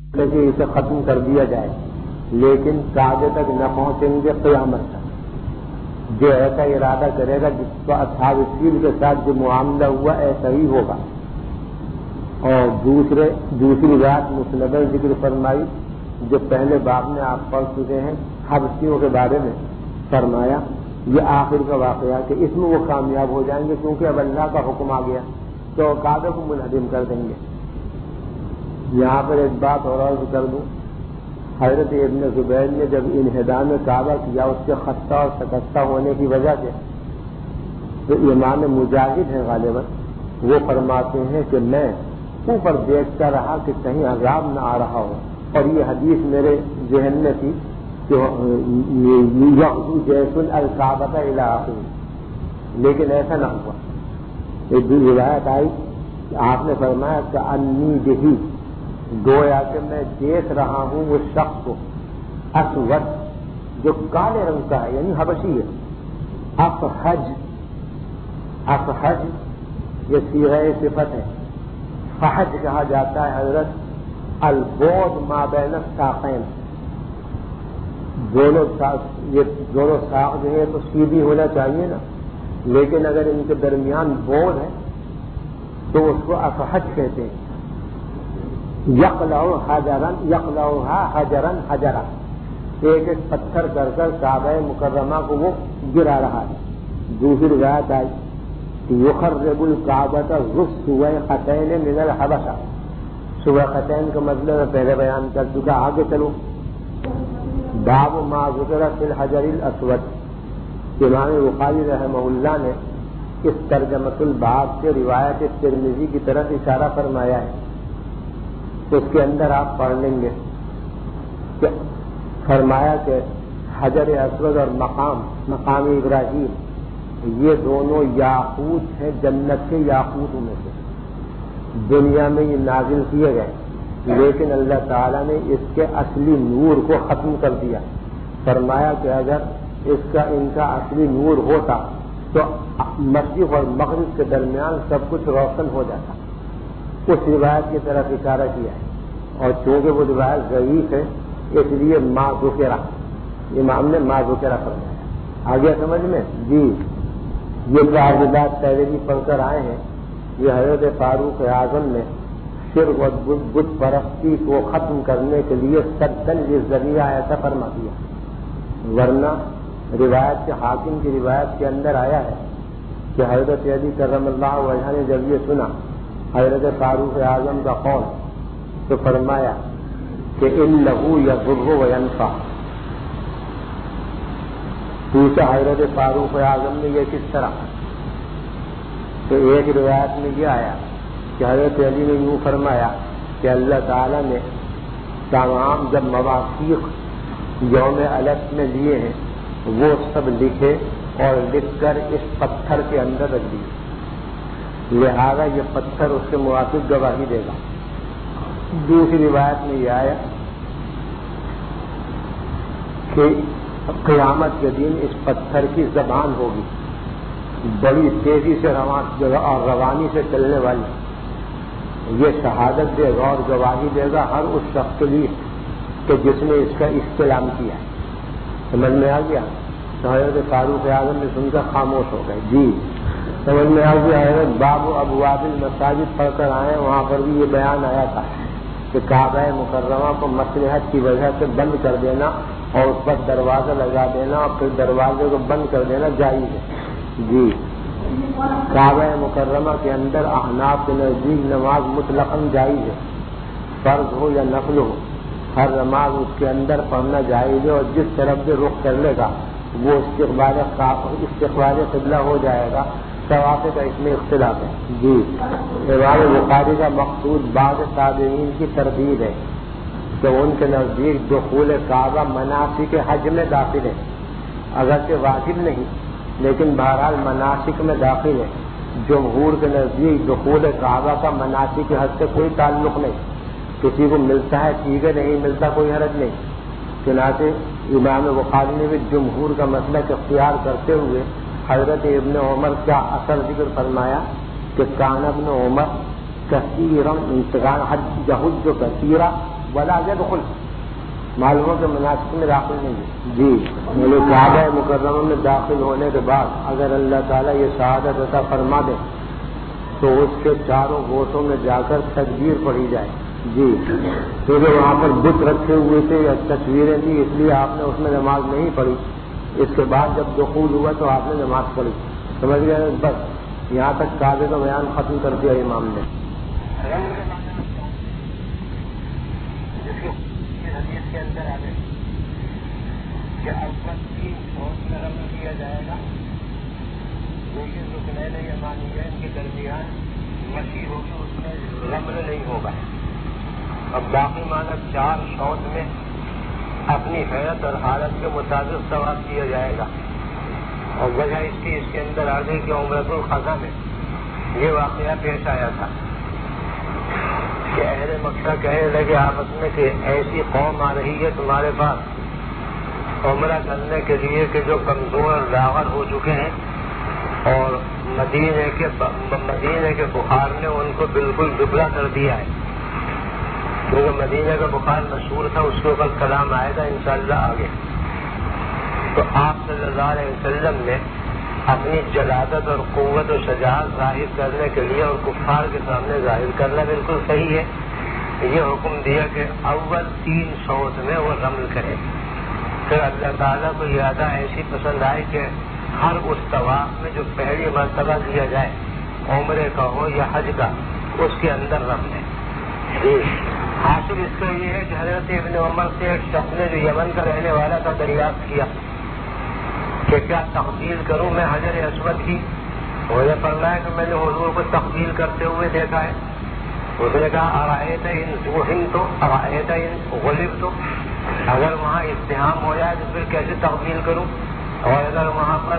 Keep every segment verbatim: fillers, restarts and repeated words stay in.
کہ اسے ختم کر دیا جائے، لیکن کعبے تک نہ پہنچیں گے قیامت تک۔ جو ایسا ارادہ کرے گا جس کو اصحاب الفیل کے ساتھ جو معاملہ ہوا ایسا ہی ہوگا۔ اور دوسرے دوسری بات مسند ذکر فرمائی جو پہلے باب میں آپ پڑھ چکے ہیں حبشیوں کے بارے میں، فرمایا یہ آخر کا واقعہ کہ اس میں وہ کامیاب ہو جائیں گے کیونکہ اب اللہ کا حکم آ گیا تو کعبے کو منہدم کر دیں گے۔ یہاں پر ایک بات اور عرض کر دوں، حضرت ابن زبیر نے جب انہدام کعبہ کیا اس کے خستہ اور شکستہ ہونے کی وجہ سے، جو امام مجاہد ہیں غالباً، وہ فرماتے ہیں کہ میں اوپر دیکھتا رہا کہ کہیں عذاب نہ آ رہا ہو، اور یہ حدیث میرے ذہن میں تھی کہ جیسن الکعبۃ الی آخر، لیکن ایسا نہ ہوا۔ ایک بھی روایت آئی کہ آپ نے فرمایا کہ انی بہی، گویا کہ میں دیکھ رہا ہوں اس شخص کو، اسود جو کالے رنگ کا ہے، یعنی حبشی ہے، افحج، افحج یہ صیغہ صفت ہے، فحج کہا جاتا ہے حضرت البعد ما بین الساقین، دونوں یہ دونوں ساق جو ہے تو سیدھی ہونا چاہیے نا، لیکن اگر ان کے درمیان بعد ہے تو اس کو افحج کہتے ہیں۔ یقلع حجرا یقلعھا حجرا حجرا، ایک ایک پتھر کر کر کعبہ مکرمہ کو وہ گرا رہا ہے۔ دوسری روایت آئی کہ یخرب الکعبۃ ذو السویقتین من الحبشہ، سویقتین کا مطلب میں پہلے بیان کر چکا، آگے چلو۔ باب ما ذکر فی الحجر الاسود، امام بخاری رحمہ اللہ نے اس ترجمۃ الباب سے روایت ترمذی کی طرف اشارہ فرمایا ہے، اس کے اندر آپ پڑھ لیں گے کہ فرمایا کہ حجر اسود اور مقام مقام ابراہیم یہ دونوں یاقوت ہیں، جنت کے یاقوتوں میں سے، دنیا میں یہ نازل کیے گئے، لیکن اللہ تعالیٰ نے اس کے اصلی نور کو ختم کر دیا۔ فرمایا کہ اگر اس کا ان کا اصلی نور ہوتا تو مشرق اور مغرب کے درمیان سب کچھ روشن ہو جاتا۔ اس روایت کی طرف اشارہ کیا ہے، اور چونکہ وہ روایت ضعیف ہے اس لیے ما ذکرہ، امام نے ما ذکرہ فرمایا۔ آگے سمجھ میں؟ جی، یہ تعبیرات پہلے بھی پڑھ کر آئے ہیں۔ یہ حضرت فاروق اعظم نے شرک اور بت پرستی کو ختم کرنے کے لیے سدن یہ ذریعہ ایسا فرما دیا، ورنہ روایت کے حاکم کی روایت کے اندر آیا ہے کہ حضرت علی کرم اللہ وجہ نے جب یہ سنا حضرت فاروق اعظم کا قول تو فرمایا کہ انہ یضر وینفع۔ پوچھا حضرت فاروق اعظم نے یہ کس طرح؟ تو ایک روایت میں یہ آیا کہ حضرت علی نے یوں فرمایا کہ اللہ تعالیٰ نے تمام جب مواقع یوم الگ میں لیے ہیں وہ سب لکھے اور لکھ کر اس پتھر کے اندر رکھ دیے، لہذا یہ پتھر اس کے موافق گواہی دے گا۔ دوسری روایت میں یہ آیا کہ قیامت کے دن اس پتھر کی زبان ہوگی، بڑی تیزی سے رواں اور روانی سے چلنے والی، یہ شہادت دے گا اور گواہی دے گا ہر اس شخص کے لیے کہ جس نے اس کا استعلام کیا ہے۔ سمجھ میں آ گیا؟ تو حضرت فاروق اعظم نے سن کر خاموش ہو گئے۔ جی سمجھ میں آ گیا؟ حضرت باب ابواب المساجد پڑھ کر آئے، وہاں پر بھی یہ بیان آیا تھا کہ کعبہ مکرمہ کو مصلحت کی وجہ سے بند کر دینا اور اس پر دروازہ لگا دینا اور پھر دروازے کو بند کر دینا جائز ہے۔ جی، کعبہ مکرمہ کے اندر احناف کے نزدیک نماز مطلقاً جائز ہے، فرض ہو یا نفل ہو، ہر نماز اس کے اندر پڑھنا جائز ہے، اور جس طرف سے رخ کر لے گا وہ استقبال استقبال قبلہ ہو جائے گا۔ طواف کا اس میں اختلاف ہے۔ جی، امام بخاری کا مقصود بعض تابعین کی تردید ہے کہ ان کے نزدیک دخول کعبہ مناسک حج میں داخل ہے، اگرچہ واجب نہیں لیکن بہرحال مناسک میں داخل ہے۔ جمہور کے نزدیک دخول کعبہ کا مناسک حج سے کوئی تعلق نہیں، کسی کو ملتا ہے ٹھیک ہے، نہیں ملتا کوئی حرج نہیں۔ چنانچہ امام بخاری نے بھی جمہور کا مسلک اختیار کرتے ہوئے حضرت ابن عمر کا اثر ذکر فرمایا کہ کان ابن عمر کثیرا انتقال حج یحج کثیرا ولا يدخل معلوموں کے مناسب میں داخل نہیں ہے. جی میرے کعبہ مکرمہ میں داخل ہونے کے بعد اگر اللہ تعالیٰ یہ شہادت عطا فرما دے تو اس کے چاروں گوشوں میں جا کر تکبیر پڑھی جائے. جی کیونکہ وہاں پر بت رکھے ہوئے تھے یا تصویریں تھیں اس لیے آپ نے اس میں نماز نہیں پڑھی. اس کے بعد جب دخول ہوا تو آپ نے نماز پڑھی. سمجھ گئے؟ بس یہاں تک کعبے کا بیان ختم کر دیا امام نے. حدیث کے اندر آ گئے کہ اول تین فوج میں رمل کیا جائے گا لیکن رکنین یمانیین کے درمیان مشی ہوگی اس میں رمل نہیں ہوگا. اب باقی مانب چار شوط میں اپنی حیرت اور حالت کے مطابق طواف کیا جائے گا. اور وجہ اس کی اس کے اندر آ گئی کہ عمرۃ القضا میں یہ واقعہ پیش آیا تھا کہ اہل مکہ کہنے لگے آپس میں کہ ایسی قوم آ رہی ہے تمہارے پاس عمرہ کرنے کے لیے کہ جو کمزور اور لاغر ہو چکے ہیں اور مدینے کے مدینے کے بخار نے ان کو بالکل دبلا کر دیا ہے. کیونکہ مدینے کا بخار مشہور تھا، اس کے اوپر کلام آئے گا انشاءاللہ آگے. تو آپ صلی اللہ علیہ وسلم نے اپنی جلادت اور قوت و شجاعت ظاہر کرنے کے لیے اور کفار کے سامنے ظاہر کرنا بالکل صحیح ہے، یہ حکم دیا کہ اول تین شوط میں وہ رمل کرے. پھر اللہ تعالیٰ کو یہ ادا ایسی پسند آئی کہ ہر اس طواف میں جو پہلی مرتبہ دیا جائے عمرے کا ہو یا حج کا اس کے اندر رمل ہے. جی حاصل اس کا یہ ہے کہ حضرت ابن عمر سے ایک شخص نے جو یمن کا رہنے والا تھا دریافت کیا کہ کیا تقبیل کروں میں حجر اسود کی. مجھے فرمایا کہ میں نے حضور کو تقبیل کرتے ہوئے دیکھا ہے. اس نے کہا ارائیت ان زوہن تو ارائیت ان غلب تو اگر وہاں ازدحام ہو جائے تو پھر کیسے تقبیل کروں، اور اگر وہاں پر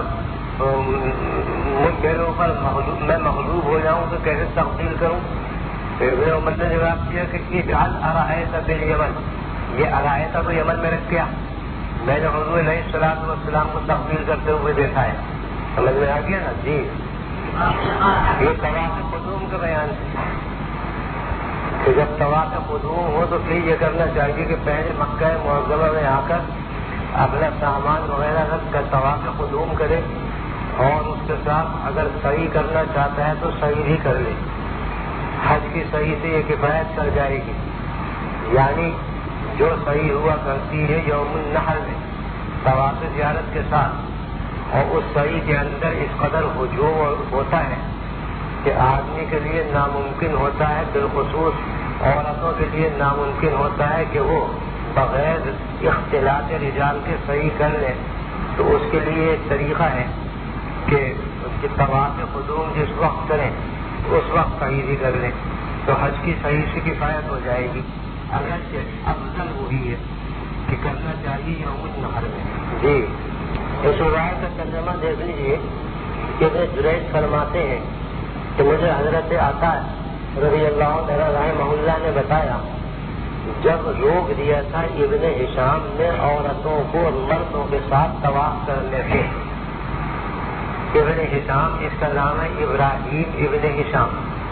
میرے اوپر میں مغلوب ہو جاؤں تو کیسے تقبیل کروں. پھر ابن عمر نے جواب دیا کہ اجعل ارائیت بالیمن، یہ ارائیت کو یمن میں رکھ کیا، میں نے حضور علیہ الصلوۃ والسلام کو تقبیل کرتے ہوئے دیکھا ہے. سمجھ میں آ گیا نا؟ جی یہ طواف قدوم کا بیان ہے کہ جب طواف قدوم ہو تو پھر یہ کرنا چاہیے کہ پہلے مکہ معظمہ میں آ کر اپنا سامان وغیرہ رکھ کر طواف قدوم کرے اور اس کے ساتھ اگر صحیح کرنا چاہتا ہے تو صحیح بھی کر لے. حج کی صحیح سے یہ کفایت کر جائے گی، یعنی جو صحیح ہوا کرتی ہے یوم النحر میں طواف زیارت کے ساتھ، اور اس صحیح کے اندر اس قدر ہجوم ہوتا ہے کہ آدمی کے لیے ناممکن ہوتا ہے، بالخصوص عورتوں کے لیے ناممکن ہوتا ہے کہ وہ بغیر اختلاط رجال کے صحیح کر لیں. تو اس کے لیے ایک طریقہ ہے کہ طواف قدوم جس وقت کریں اس وقت صحیح بھی کر لیں تو حج کی صحیح سے کفایت ہو جائے گی. اگرچہ افضل وہی ہے کہ کرنا چاہیے یوم النحر میں. جی اس روایت کا ترجمہ دیکھ لیجیے کہ ابن جریج فرماتے ہیں کہ مجھے حضرت عطا رضی اللہ تعالیٰ رحمہ اللہ نے بتایا جب روک دیا تھا ابن ہشام نے عورتوں کو مردوں کے ساتھ طواف کرنے سے. ابن ہشام اس کا نام ہے ابراہیم ابن ہشام،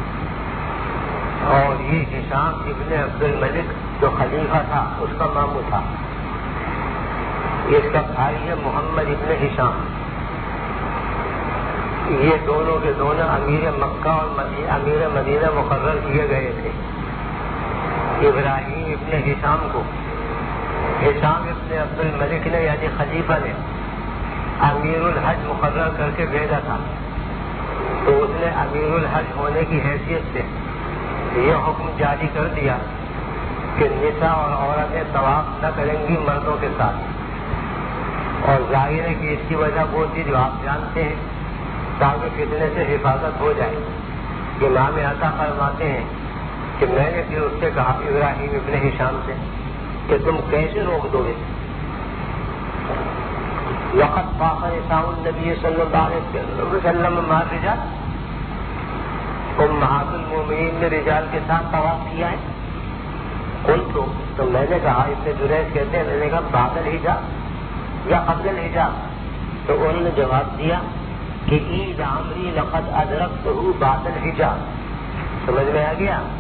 اور یہ ہشام ابن عبد الملک جو خلیفہ تھا اس کا ماموں تھا. اس کا بھائی ہے محمد ابن ہشام. یہ دونوں کے دونوں امیر مکہ اور امیر مدینہ مقرر کیے گئے تھے. ابراہیم ابن ہشام کو ہشام ابن عبد الملک نے یعنی خلیفہ نے امیر الحج مقرر کر کے بھیجا تھا. تو اس نے امیر الحج ہونے کی حیثیت سے یہ حکم جاری کر دیا کہ نساء اور عورتیں طواف نہ کریں گی مردوں کے ساتھ. اور ظاہر ہے کہ اس کی وجہ وہ تھی جو آپ جانتے ہیں تاکہ فتنے سے حفاظت ہو جائے. امام عطا فرماتے ہیں کہ میں نے پھر اس سے کہا ابراہیم ابن ہشام سے کہ تم کیسے روک دو گے. وقت طاف نساء النبی صلی اللہ علیہ وسلم مع الرجال، امہات المومنین نے رجال کے ساتھ طواف کیا ہے. قلت تو میں نے کہا، ابن جریج کہتے ہیں میں نے کہا بعد الحجاب یا قبل الحجاب. تو انہوں نے جواب دیا کہ عید عمری لقد ادرکتہ بعد الحجاب. سمجھ میں آ گیا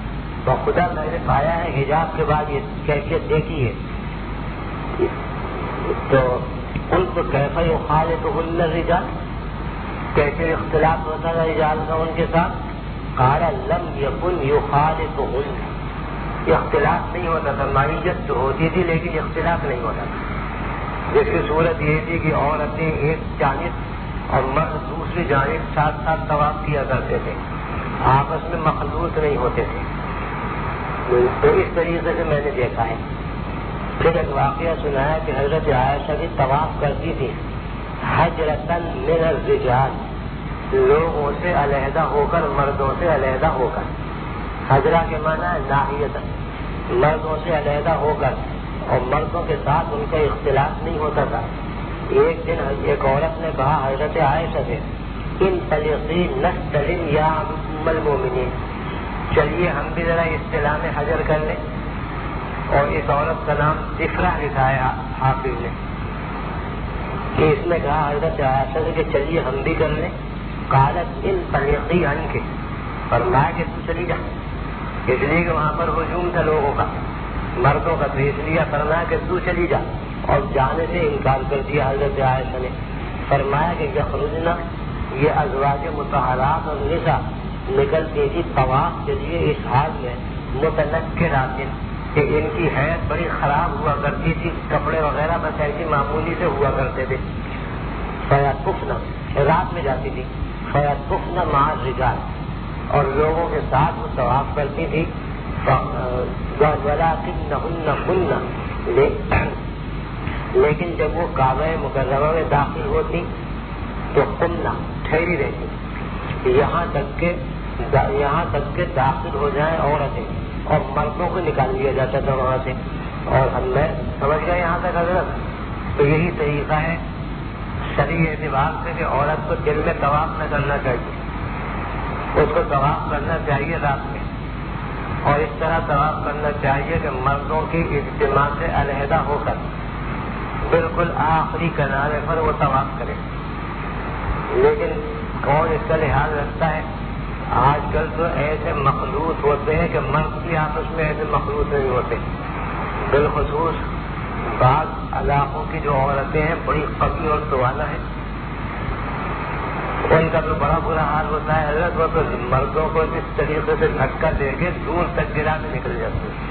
خدا میں نے پایا ہے حجاب کے بعد یہ کیفیت دیکھی ہے. تو ان کو کیسا یخالطہن الرجال، کیسے اختلاف ہوتا تھا رجال کا ان کے ساتھ؟ قال لم یکن یخالطہن، اختلاف نہیں ہوتا تھا، معیت تو ہوتی تھی لیکن اختلاف نہیں ہوتا تھا. جس کی صورت یہ تھی کہ عورتیں ایک جانب اور مرد دوسری جانب ساتھ ساتھ طواف کیا کرتے تھے، آپس میں مخلوط نہیں ہوتے تھے. تو اس طریقے سے میں نے دیکھا ہے. پھر ایک واقعہ سنایا کہ حضرت عائشہ بھی طواف کرتی تھی حجرتاً من الرجال، لوگوں سے علیحدہ ہو کر، مردوں سے علیحدہ ہو کر. حجرہ کے معنی ہے ناحیتاً، مردوں سے علیحدہ ہو کر، اور مردوں کے ساتھ ان کا اختلاف نہیں ہوتا تھا. ایک دن ایک عورت نے کہا حضرت عائشہ سے، انطلقی نستلم یا ام المؤمنین، چلیے ہم بھی ذرا استلام حجر کر لیں. اور اس عورت کا نام ذکرہ لکھا ہے حافظ نے کہ اس نے کہا حضرت عائشہ سے کہ چلیے ہم بھی کر لیں. قالت انطلقی عنک، فرمایا کہ تو چلی جا، اس لیے کہ وہاں پر ہجوم تھا لوگوں کا، مردوں کا، تو اس لیے فرمایا کہ تو چلی جا، اور جانے سے انکار کر دیا حضرت عائشہ نے. فرمایا کہ یخرجنا، یہ ازواج مطہرات اور نساء نکلتی تھی طواف کے لیے اس حال میں متنکرات، کہ ان کی حیض بڑی خراب ہوا کرتی تھی، کپڑے وغیرہ بس ایسی معمولی سے ہوا کرتے تھے. فیطفن، رات میں جاتی تھی، فیطفن مع الرجال، اور لوگوں کے ساتھ وہ طواف کرتی تھی. ولکنہن کن، لیکن جب وہ کعبہ مکرمہ میں داخل ہوتی تو قمنا، ٹھہری رہتی، یہاں تک کہ یہاں تک کہ داخل ہو جائیں عورتیں، اور مردوں کو نکال لیا جاتا تھا وہاں سے. اور ہم میں سمجھ گئے یہاں تک حضرت. تو یہی طریقہ ہے شرعی اعتبار سے کہ عورت کو دل میں طواف نہ کرنا چاہیے، اس کو طواف کرنا چاہیے رات میں، اور اس طرح طواف کرنا چاہیے کہ مردوں کی اجتماع سے علیحدہ ہو کر بالکل آخری کنارے پر وہ طواف کرے. لیکن کون اس کا لحاظ رکھتا ہے؟ آج کل تو ایسے مخلوط ہوتے ہیں کہ مرد کی آپس میں ایسے مخلوط نہیں ہوتے. بالخصوص بعض علاقوں کی جو عورتیں ہیں بڑی قوی اور سوالہ ہیں، ان کا تو بڑا برا حال ہوتا ہے حضرت. وہ تو مردوں کو اس طریقے سے دھکا دے کے دور تک گرا کے نکل جاتے ہیں.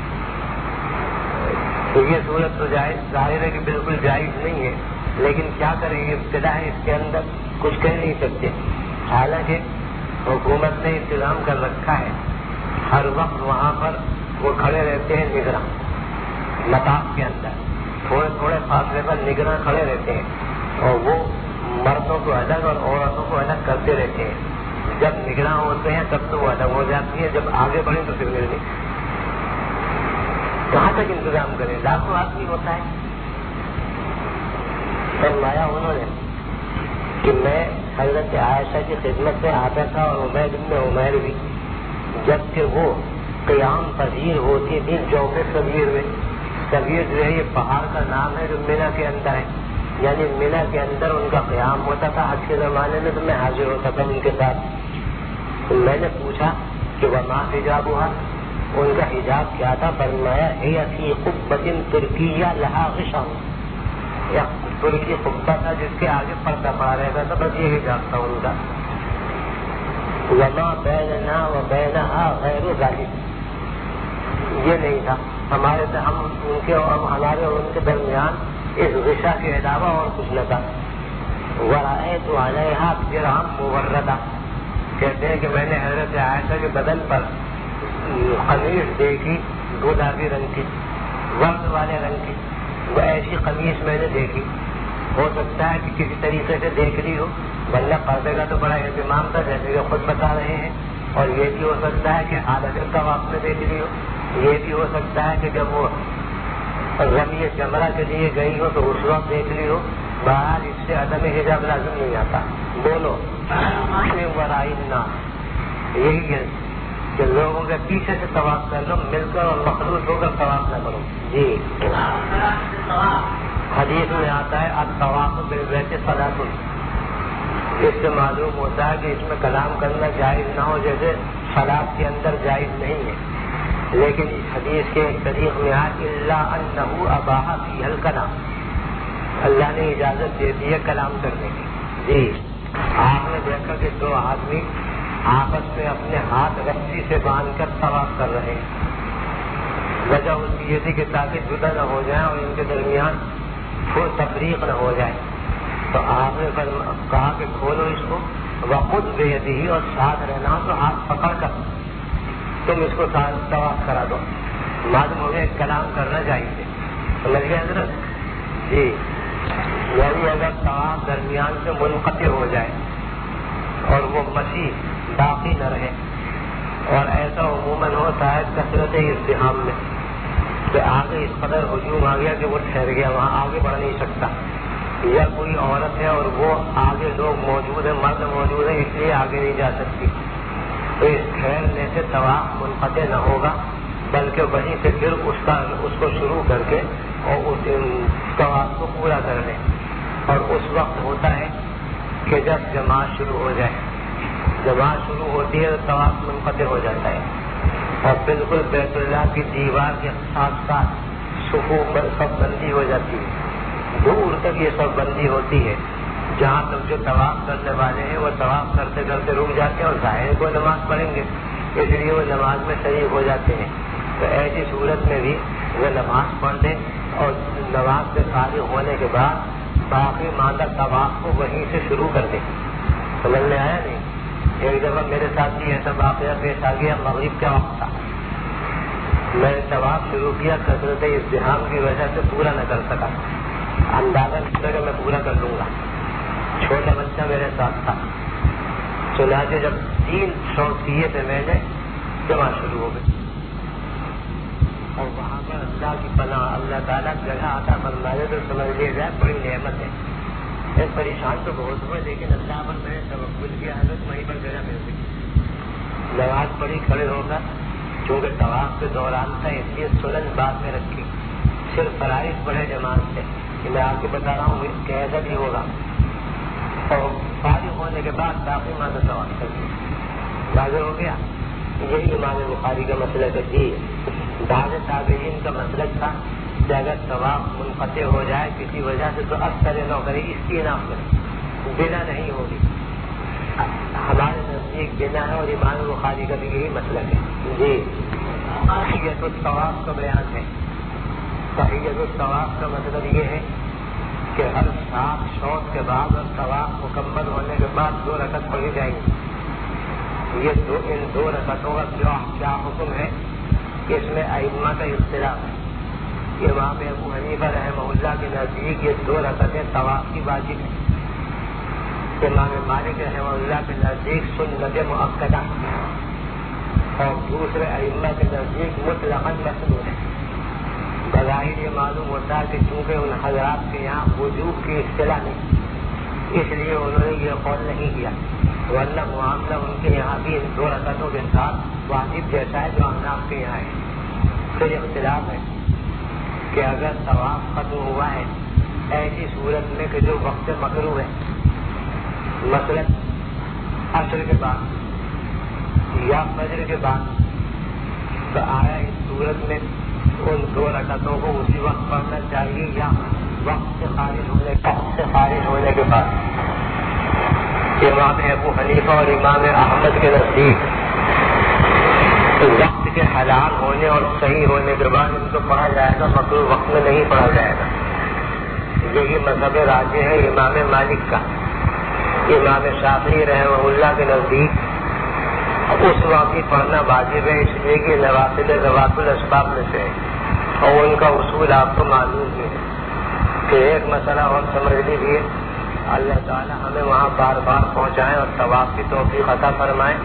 تو یہ صورت تو جائز، ظاہر ہے کہ بالکل جائز نہیں ہے، لیکن کیا کریں، یہ ابتدا ہے، اس کے اندر کچھ کہہ نہیں سکتے. حالانکہ حکومت نے انتظام کر رکھا ہے، ہر وقت وہاں پر وہ کھڑے رہتے ہیں نگراں، مطاف کے اندر تھوڑے تھوڑے فاصلے پر نگراں کھڑے رہتے ہیں، اور وہ مردوں کو الگ اور عورتوں کو الگ کرتے رہتے ہیں. جب نگراں ہوتے ہیں تب تو وہ الگ ہو جاتی ہے، جب آگے بڑھیں تو پھر مل نہیں. کہاں تک انتظام کریں، لاکھوں آدمی ہوتا ہے. فرمایا انہوں نے کہ میں حضرت عائشہ کی خدمت میں آتا تھا، اور عمیر بن عمیر بھی، جبکہ وہ قیام پذیر ہوتی تھی جوف صغیر میں. صغیر جو ہے یہ پہاڑ کا نام ہے جو مینا کے اندر ہے، یعنی مینا کے اندر ان کا قیام ہوتا تھا. حج کے زمانے میں تو میں حاضر ہوتا تھا ان کے ساتھ. تو میں نے پوچھا کہ وما حجاب ہوا، ان کا حجاب کیا تھا؟ فرمایا ہی فی قبۃ ترکیہ لہا غشاء، ترکی قبہ تھا جس کے آگے پردہ پڑا رہتا تھا، بس یہ حجاب تھا ان کا. وما بیننا و بینہا غیر ذالک، یہ نہیں تھا ہمارے سے، ہم ان کے اور ہمارے اور ان کے درمیان اس غشا کے علاوہ اور کچھ نہ تھا. ورأیت علیہا درہم موردہ، کہتے ہیں کہ میں نے حضرت عائشہ کے بدن پر قمیص دیکھی گلابی رنگ کی، ورد والے رنگ کی، وہ ایسی قمیص میں نے دیکھی. ہو سکتا ہے کہ کسی طریقے سے دیکھ لی ہو، ورنہ پردے کا تو بڑا اہتمام تھا جیسے کہ خود بتا رہے ہیں. اور یہ بھی ہو سکتا ہے کہ حالت کا آپ نے دیکھ لی ہو. یہ بھی ہو سکتا ہے کہ جب وہ رمی جمرہ کے لیے گئی ہو تو اس وقت دیکھ لی ہو. باہر اس سے عدم حجاب لازم نہیں آتا. بولو یہی ہے کہ لوگوں کے پیچھے سے طواف کر لو، مل کر اور مخلوط ہو کر طواف نہ کرو. جی حدیث میں آتا ہے الطواف بالبیت صلاۃ، اس سے معلوم ہوتا ہے کہ اس میں کلام کرنا جائز نہ ہو، جیسے صلاۃ کے اندر جائز نہیں ہے. لیکن اس حدیث کے ایک طریق میں آج اللہ انہو اباہ فی الکلام، اللہ نے اجازت دے دی ہے کلام کرنے کی. جی آپ نے دیکھا کہ دو آدمی آپس میں اپنے ہاتھ رسی سے باندھ کر طواف کر رہے ہیں. وجہ اس کی یہ تھی کہ تاکہ جدا نہ ہو جائیں اور ان کے درمیان کوئی تفریق نہ ہو جائے. تو آپ نے کہا کہ کھولو اس کو، وخود بیدہ، اور ساتھ رہنا تو ہاتھ پکڑ کر تم اس کو طواف کرا دو. معلوم ہو گیا کلام کرنا چاہیے. سمجھ گئے حضرت؟ جی یعنی اگر طواف درمیان سے منقطع ہو جائے اور وہ مسیح باقی نہ رہے، اور ایسا عموماً ہوتا ہے کثرت ازدحام میں کہ آگے اس قدر ہجوم آ گیا کہ وہ ٹھہر گیا، وہاں آگے بڑھ نہیں سکتا، یا کوئی عورت ہے اور وہ آگے لوگ موجود ہیں، مرد موجود ہیں، اس لیے آگے نہیں جا سکتی. تو اس ٹھہرنے سے طواف منقطع نہ ہوگا، بلکہ وہیں سے پھر اس کا اس کو شروع کر کے اور اس طواف کو پورا کر لیں. اور اس وقت ہوتا ہے کہ جب جماعت شروع ہو جائے، جماعت شروع ہوتی ہے تو طواف منقطع ہو جاتا ہے، اور بالکل بیت اللہ کی دیوار کے ساتھ ساتھ صفوف سب بندی ہو جاتی ہے، دور تک یہ سب بندی ہوتی ہے. جہاں تک جو طواف کرنے والے ہیں وہ طواف کرتے کرتے رک جاتے ہیں اور ظاہر کو نماز پڑھیں گے، اس لیے وہ نماز میں شریک ہو جاتے ہیں. تو ایسی صورت میں بھی وہ نماز پڑھ لیں اور نماز سے فارغ ہونے کے بعد باقی ماندہ طواف کو وہیں سے شروع کر دیں. سمجھ میں آیا نہیں؟ ایک دفعہ میرے ساتھ بھی ایسا واقعہ پیش آ گیا، مغرب کا وقت تھا، میں نے طواف شروع کیا، کثرت ازدحام کی وجہ سے پورا نہ کر سکا. اندازہ نہیں کہ میں پورا کر لوں گا، چھوٹا بچہ میرے ساتھ تھا. چنانچہ جب تین شوق کیے تھے میں نے، جماعت شروع ہو گئی، اور وہاں پر اللہ کی پناہ اللہ تعالیٰ جگہ آتا فرمائے تو سمجھ لیا جائے بڑی نعمت ہے. میں پریشان تو بہت ہوئے، لیکن اللہ پر میں نے توکل کیا، حضرت وہیں پر جگہ مل گئی. نماز پڑھی کھڑے ہو کر، چونکہ طواف کے دوران تھا اس لیے سنن بعد میں رکھی، صرف فرائض پڑھے جماعت سے کہ میں آپ کو بتا رہا ہوں کہ ایسا بھی ہوگا. اور فارغ ہونے کے بعد باقی ماندہ طواف کر دی. واضح ہو گیا؟ یہی امام بخاری کا مسئلہ ہے. بعض تابعین کا مسلک تھا کہ اگر طواف منقطع ہو جائے کسی وجہ سے تو اکثر نہ کرے، اس کی نہ کرے، بنا نہیں ہوگی. ہمارے نزدیک بنا ہے، اور امام بخاری کا بھی یہی مسلک ہے. جی تحیۃ الطواف کا بیان ہے. تحیۃ الطواف کا مطلب یہ ہے کہ ہر سات شوط کے بعد اور طواف مکمل ہونے کے بعد دو رکعت پڑھی جائیں گی. یہ دو ان دو رکعتوں کا کیا حکم ہے، اس میں ائمہ کا اختلاف ہے. امام ابو حنیفہ رحمہ اللہ کے نزدیک یہ دو رکعتیں طواف کی واجب ہیں. امام مالک رحمہ اللہ کے نزدیک سنت مؤکدہ، اور دوسرے ائمہ کے نزدیک مطلقاً مسنون ہے. بظاہر یہ معلوم ہوتا ہے کہ چونکہ ان حضرات کے یہاں وجوب کی اصطلاح نہیں، اس لیے انہوں نے یہ قول نہیں کیا، ورنہ معاملہ ان کے یہاں بھی ان دو رکعتوں کے ساتھ واجب جیسا ہے جو احناف کے یہاں ہے. پھر اختلاف ہے کہ اگر طواف ختم ہوا ہے ایسی صورت میں کہ جو وقت مکروہ ہے، مثلاً عصر کے بعد یا فجر کے بعد، تو آیا اس صورت میں ان دو رکعتوں کو اسی وقت پڑھنا چاہیے یا وقت سے خارج ہونے وقت سے خارج ہونے کے بعد؟ امام ابو حنیفہ اور امام احمد کے نزدیک وقت کے حلال ہونے اور صحیح ہونے کے بعد ان کو پڑھا جائے گا، مکروہ وقت میں نہیں پڑھا جائے گا. یہی مذہب راجح ہے امام مالک کا. امام شافعی رحمہ اللہ کے نزدیک اس وقت پڑھنا واجب ہے، اس لیے کہ نوافل روات الاسباب میں سے ہے، اور ان کا اصول آپ کو معلوم ہے. کہ ایک مسئلہ اور سمجھ لیجیے، اللہ تعالیٰ ہمیں وہاں بار بار پہنچائیں اور طواف کی توفیق عطا فرمائیں.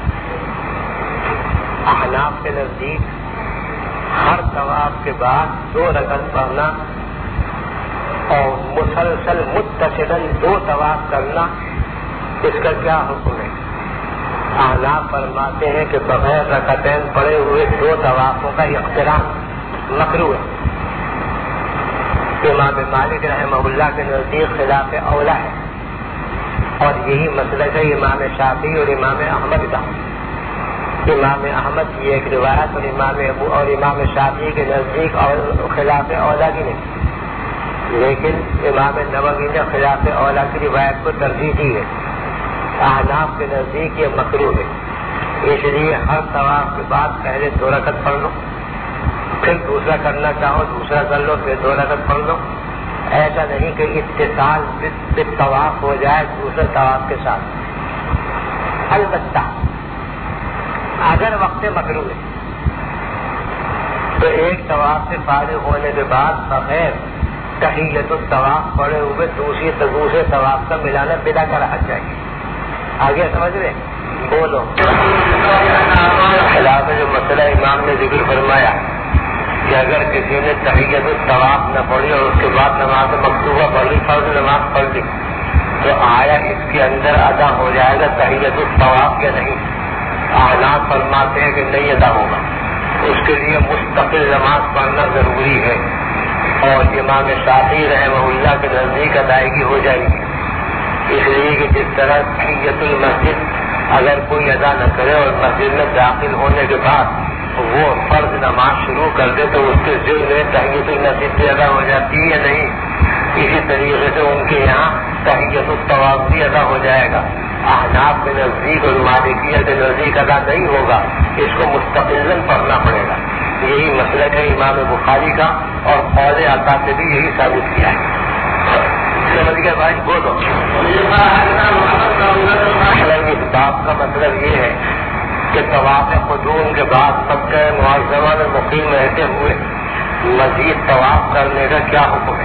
احناف کے نزدیک ہر طواف کے بعد دو رکعت پڑھنا اور مسلسل متصلاً دو طواف کرنا، اس کا کیا حکم ہے؟ احناف فرماتے ہیں کہ بغیر رکعتین پڑے ہوئے دو طوافوں کا اقتران مکروہ ہے. امام مالک رحمہ اللہ کے نزدیک خلاف اولا ہے، اور یہی مسلک ہے امام شافعی اور امام احمد کا. امام احمد کی ایک روایت اور امام ابو اور امام شافعی کے نزدیک اور خلاف اولا کی نہیں، لیکن امام نووی نے خلاف اولا کی روایت کو ترجیح دی ہے۔ احناف کے نزدیک یہ مکروہ ہے، اس لیے ہر طواف کے بعد پہلے دو رکعت پڑھ لو، پھر دوسرا کرنا چاہو دوسرا کر لو، پھر دو رکعت پڑھ لو۔ ایسا نہیں کہ اتصال بالطواف ہو جائے دوسرے طواف کے ساتھ۔ البتہ اگر وقت مکروہ ہے تو ایک طواف سے فارغ ہونے کے بعد بغیر تحیۃ الطواف پڑے ہوئے دوسری دوسرے طواف کا ملانا بدا کرانا چاہیے۔ آگے سمجھ رہے بولو۔ خلاف جو مسئلہ امام نے ذکر فرمایا کہ اگر کسی نے تحیۃ الطواف نہ پڑھی اور اس کے بعد نماز مکتوبہ پڑھ لی، فرض نماز پڑھ لی، تو آیا اس کے اندر ادا ہو جائے گا تحیۃ الطواف یا نہیں؟ احناف فرماتے ہیں کہ نہیں ادا ہوگا، اس کے لیے مستقل نماز پڑھنا ضروری ہے، اور امام شافعی رحمہ اللہ کے نزدیک ادائیگی ہو جائے گی، اس لیے کہ جس طرح تحیۃ المسجد اگر کوئی ادا نہ کرے اور مسجد میں داخل ہونے کے بعد وہ فرض نماز شروع کر دے تو اس کے ذہن میں تحیۃ المسجد بھی ادا ہو جاتی ہے یا نہیں؟ اسی طریقے سے ان کے یہاں تحیۃ الطواف بھی ادا ہو جائے گا۔ احناف کے نزدیک اور مالکیہ کے نزدیک ادا نہیں ہوگا، اس کو مستقل پڑھنا پڑے گا۔ یہی مسلک ہے امام بخاری کا، اور قول عطا سے بھی یہی ثابت کیا ہے۔ سمجھ گئے بھائی؟ بولو۔ اس بات کا مطلب یہ ہے کہ طواف قدوم کے بعد مکہ معظمہ میں مقیم رہتے ہوئے مزید طواف کرنے کا کیا حکم ہے؟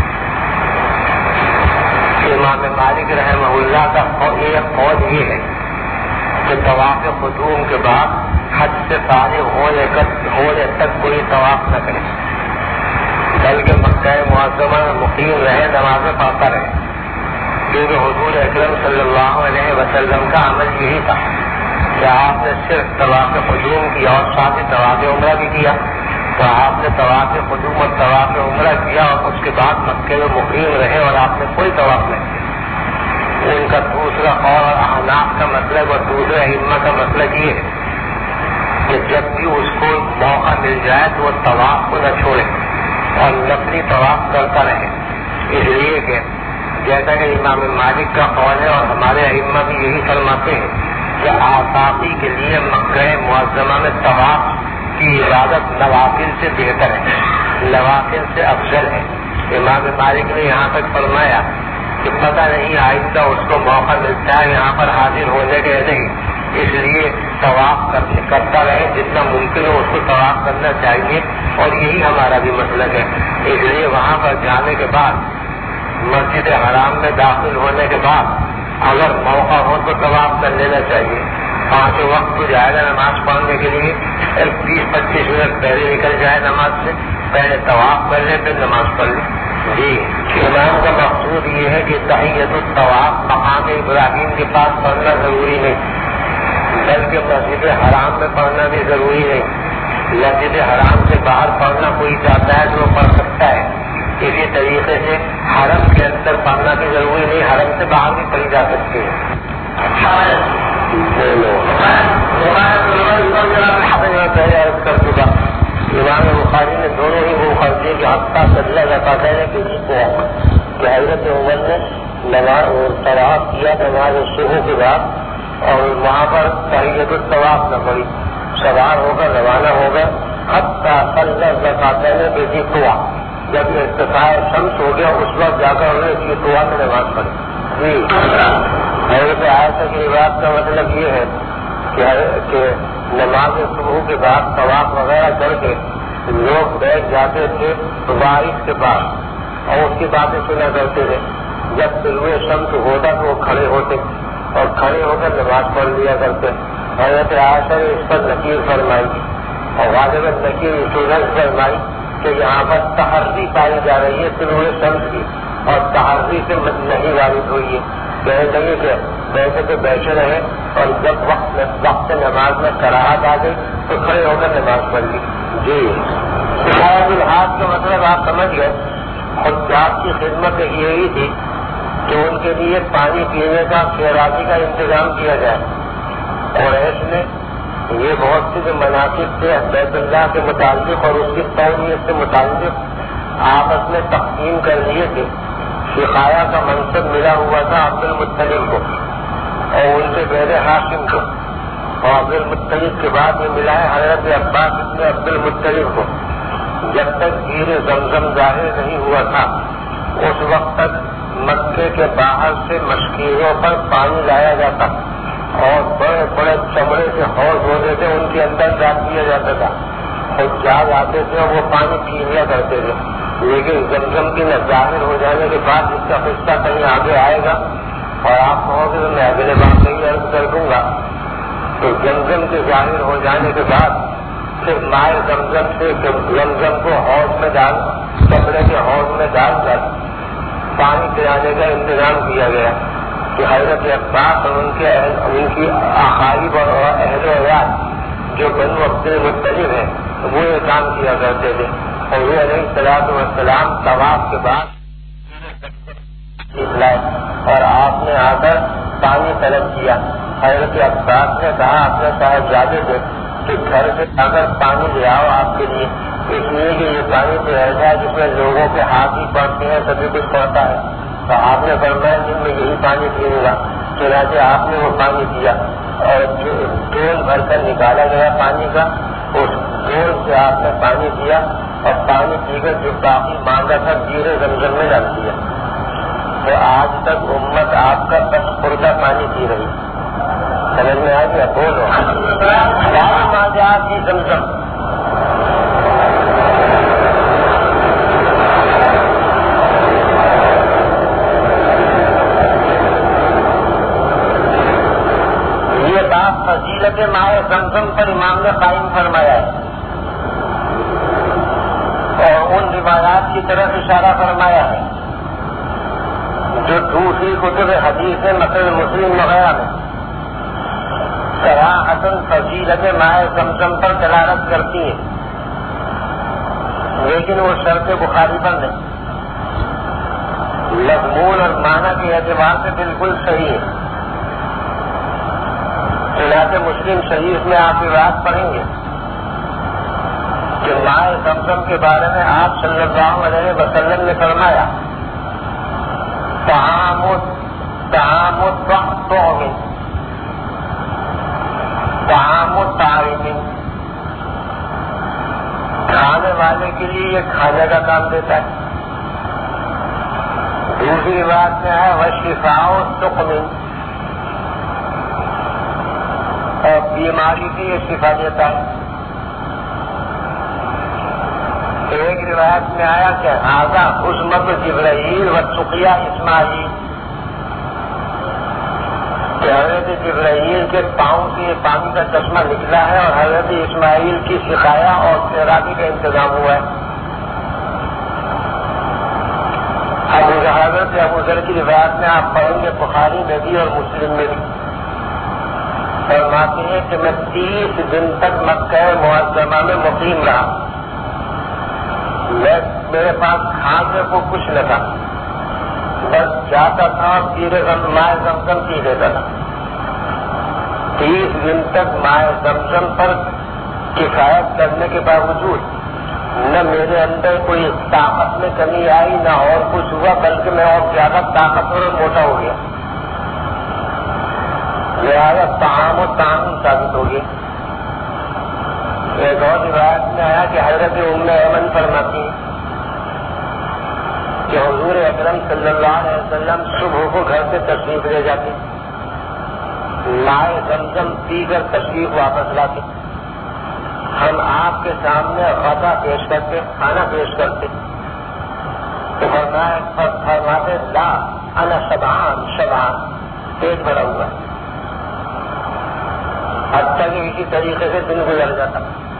امام مالک رحمہ اللہ کا ایک قول یہ ہے کہ طواف قدوم کے بعد حج سے فارغ ہونے تک کوئی طواف نہ کرے، بلکہ مکہ معظمہ میں مقیم رہے، نمازیں پڑھتا رہے، کیونکہ حضور اکرم صلی اللہ علیہ وسلم کا عمل یہی تھا کہ آپ نے صرف طواف قدوم کیا اور ساتھ ہی طواف عمرہ بھی کیا۔ تو آپ نے طواف قدوم اور طواف عمرہ کیا اور اس کے بعد مکے میں مقیم رہے اور آپ نے کوئی طواف نہیں کیا۔ ان کا دوسرا اور احناف کا مطلب اور دوسرے ائمہ کا مطلب یہ ہے کہ جب بھی اس کو موقع مل جائے تو وہ طواف کو نہ چھوڑے اور نفلی طواف کرتا رہے، اس لیے کہ جیسا کہ امام مالک کا قول ہے اور ہمارے ائمہ بھی یہی فرماتے ہیں کہ آفاقی کے لیے مکہ معظمہ میں طواف کی عبادت نوافل سے بہتر ہے، نوافل سے افضل ہے۔ امام مالک نے یہاں تک فرمایا کہ پتہ نہیں آئندہ اس کو موقع ملتا ہے یہاں پر حاضر ہونے کے نہیں، اس لیے طواف کرتا رہے، جتنا ممکن ہو اس کو طواف کرنا چاہیے، اور یہی ہمارا بھی مسلک ہے۔ اس لیے وہاں پر جانے کے بعد مسجد حرام میں داخل ہونے کے بعد اگر موقع ہو تو طواف کر لینا چاہیے۔ پانچ وقت کو جائے گا نماز پڑھنے کے لیے، ایک بیس پچیس منٹ پہلے نکل جائے نماز سے، پہلے طواف کر لے پھر نماز پڑھ لے۔ جی امام کا مقصود یہ ہے کہ تحیۃ الطواف مقام ابراہیم کے پاس پڑھنا ضروری نہیں، بلکہ مسجد حرام میں پڑھنا بھی ضروری نہیں۔ مسجد حرام سے باہر پڑھنا کوئی چاہتا ہے تو وہ پڑھ سکتا ہے، اسی طریقے سے حرم کے اندر پڑھنا بھی ضروری نہیں، حرم سے باہر بھی پڑھی جا سکتی ہے۔ پہلے عرض کر چکا امام بخاری نے دونوں ہی وہ خرچے کے حقہ بدلا جاتا ہے کہ اس کو کہ حضرت عمر نے نماز طواف کیا نماز صبح کے بعد اور وہاں پر تحیۃ الطواف نہ پڑی، سوار ہو کر روانہ ہو گئے، حتیٰ اللہ زکاتے نے بیٹی کوا، جب ارتفاع شمس ہو گیا اس وقت جا کر انہوں نے کوا میں نماز پڑھی۔ جی حضرت عائشہ کی روایت کا مطلب یہ ہے کہ نماز صبح کے بعد طواف وغیرہ کر کے لوگ بیٹھ جاتے تھے بارش کے بعد اور اس کی باتیں سنا کرتے تھے، جب طلوع شمس ہوتا تو وہ کھڑے ہوتے اور کھڑے ہو کر نماز پڑھ لیا کرتے۔ حضرت عائشہ نے اس پر نکیر فرمائی اور غالباً نکیر اس فرمائی کہ یہاں پر تحری پائی جا رہی ہے طلوع شمس کی، اور تحری سے نہیں وارد ہوئی ہے، کہنے لگے کہ بیٹھے تو بیٹھے رہے اور جب وقت وقت نماز میں کراہت آ گئی تو کھڑے ہو کر نماز پڑھ لی۔ جی شاید الحاظ کا مطلب آپ سمجھ گئے، حجاج کی خدمت یہی تھی کہ ان کے لیے پانی پینے کا خیراتی کا انتظام کیا جائے، قریش نے یہ بہت سے جو مناسب تھے بیت اللہ کے متعلق اور اس کی تولیت سے متعلق آپس میں تقسیم کر لیے تھے. سقایا کا منصب ملا ہوا تھا عبد المطلب کو اور ان کے بیٹے ہاشم کو, اور عبد المطلب کے بعد میں ملا ہے حضرت عباس ابن عبد المطلب کو. جب تک گیر زمزم ظاہر نہیں ہوا تھا اس وقت تک مکے کے باہر سے مشکیزوں پر پانی لایا جاتا اور بڑے بڑے چمڑے کے حوض ہوتے تھے, ان کے اندر ڈال دیا جاتا تھا اور جاگ آتے تھے اور وہ پانی پی لیا کرتے تھے. لیکن زمزم کی نہ ظاہر ہو جانے کے بعد اس کا قصہ کہیں آگے آئے گا اور آپ کہو گے تو میں اگلے بار کہیں عرض کر دوں گا. تو زمزم کے ظاہر ہو جانے کے بعد پھر مائع زمزم سے زمزم کو حوض میں ڈال کپڑے کے حوض میں ڈال کر پانی پلانے کا انتظام کیا گیا کہ حضرت عباس اور ان کے ان کی اقارب اور اہل و عیال جو بنو عبد المطلب ہیں وہ یہ کام کیا کرتے تھے. اور وہ علیہ الصلوۃ والسلام طواف کے بعد لائے اور آپ نے آ کر پانی طلب کیا. حضرت عباس نے کہا اپنے صاحبزادے سے کہ گھر سے آ کر پانی لے آؤ آپ کے لیے, اس لیے کہ یہ پانی تو ایسا ہے جس میں لوگوں کے ہاتھ ہی پڑتے ہیں سبھی کچھ پڑتا ہے. تو آپ نے فرمایا جن میں یہی پانی پیوں گا. چنانچہ آپ نے وہ پانی پیا اور ڈول بھر کر نکالا گیا پانی کا, اس ڈول سے آپ نے پانی پیا اور پانی پی کر جو باقی مانگا تھا گیرے زمزم میں ڈال دیا. تو آج تک امت آپ کا بس پردہ پانی پی رہی. سمجھ میں آ گیا؟ بولو آپ کی زمزم. یہ بات فضیلت مائع زمزم پر امام نے قائم فرمایا ہے اور ان روایات کی طرف اشارہ فرمایا ہے جو دوسری کتب حدیث ہے مثلا مسلم وغیرہ میں صراحتاً فضیلت مائع زمزم پر دلالت کرتی ہیں, لیکن وہ شرط بخاری پر نہیں. مضمون اور معنی کے اعتبار سے بالکل صحیح ہے. چنانچہ مسلم شریف میں آپ روایت پڑھیں گے کہ مائع زمزم کے بارے میں آپ صلی اللہ علیہ وسلم نے فرمایا تعامد تعامد تعامد تعامد تعامد کھانے والے کے لیے یہ کھانے کا کام دیتا ہے. دوسری بات میں ہے وشفاء سقم, اور بیماری کی یہ شفا دیتا ہے. ایک روایت میں آیا کہ آگا عظمت جبرائیل و سقیا اسماعیل, کہ حضرت جبرائیل کے پاؤں سے یہ پانی کا چشمہ نکلا ہے اور حضرت اسماعیل کی سقایا اور سیرابی کا انتظام ہوا ہے. اب حضرت ابو ذر کی روایت میں آپ پڑھیں گے بخاری میں بھی اور مسلم میں بھی, فرماتے ہیں کہ میں تیس دن تک مکہ معظمہ میں مقیم رہا. میں میرے پاس کھانے کو کچھ نہ تھا, بس جاتا تھا اور پیرے مائع زمزم پی لیتا تھا. تیس دن تک مائع زمزم پر کفایت کرنے کے باوجود نہ میرے اندر کوئی طاقت میں کمی آئی نہ اور کچھ ہوا, بلکہ میں اور زیادہ طاقتور اور موٹا ہو گیا. لہٰذا تعام و تعام ثابت ہو گیا. ایک اور روایت میں آیا کہ حضرت ام ایمن فرماتی کہ حضور اکرم صلی اللہ علیہ وسلم صبح کو گھر سے تشریف لے جاتے, مائع زمزم پی کر تشریف واپس لاتے. ہم آپ کے سامنے غذا پیش کرتے, کھانا پیش کرتے, تو فرماتے لا انا شبعان شبعان, پیٹ بھرا ہوا. حتیٰ کہ اسی طریقے سے دن گزر جاتا.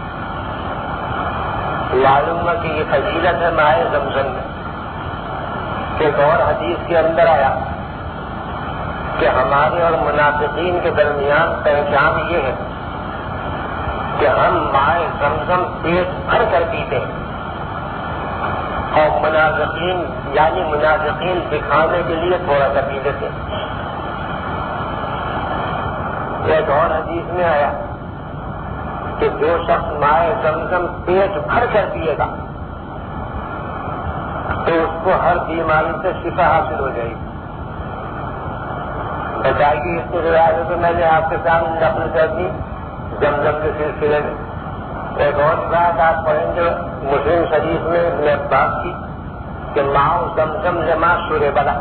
معلوم ہوا کہ یہ فضیلت ہے مائع زمزم میں. ایک اور حدیث کے اندر آیا کہ ہمارے اور منافقین کے درمیان پہچان یہ ہے کہ ہم مائع زمزم پیٹ بھر کر پیتے ہیں اور منافقین یعنی منافقین دکھانے کے لیے تھوڑا سا پی لیتے ہیں. ایک اور حدیث میں آیا کہ جو شخص مائے زمزم پیٹ بھر کر پیے گا تو اس کو ہر بیماری سے شفا حاصل ہو جائے گی. بتائی گی اس کی روایت تو میں نے آپ کے سامنے نقل کر دی زمزم کے سلسلے میں. ایک اور بات آپ پڑھیں گے مسلم شریف میں میں بات کی کہ ماؤ زمزم لما شورے بلا،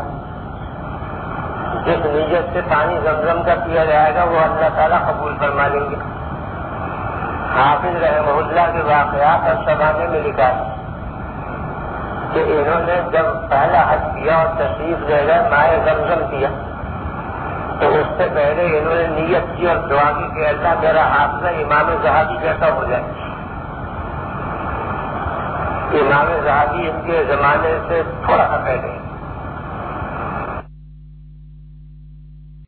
جس نیت سے پانی زمزم کا پیا جائے گا وہ اللہ تعالیٰ قبول فرما لیں گے. حافظ رحمہ اللہ کے واقعات اور شبانے میں لکھا ہے کہ انہوں نے جب پہلا حج کیا اور تشریف لے گئے مائے زمزم کیا تو اس سے پہلے انہوں نے نیت کی اور دعا کی کہ اللہ میرا حافظہ امام زہابی جیسا ہو جائے. امام زہابی ان کے زمانے سے تھوڑا سا پہلے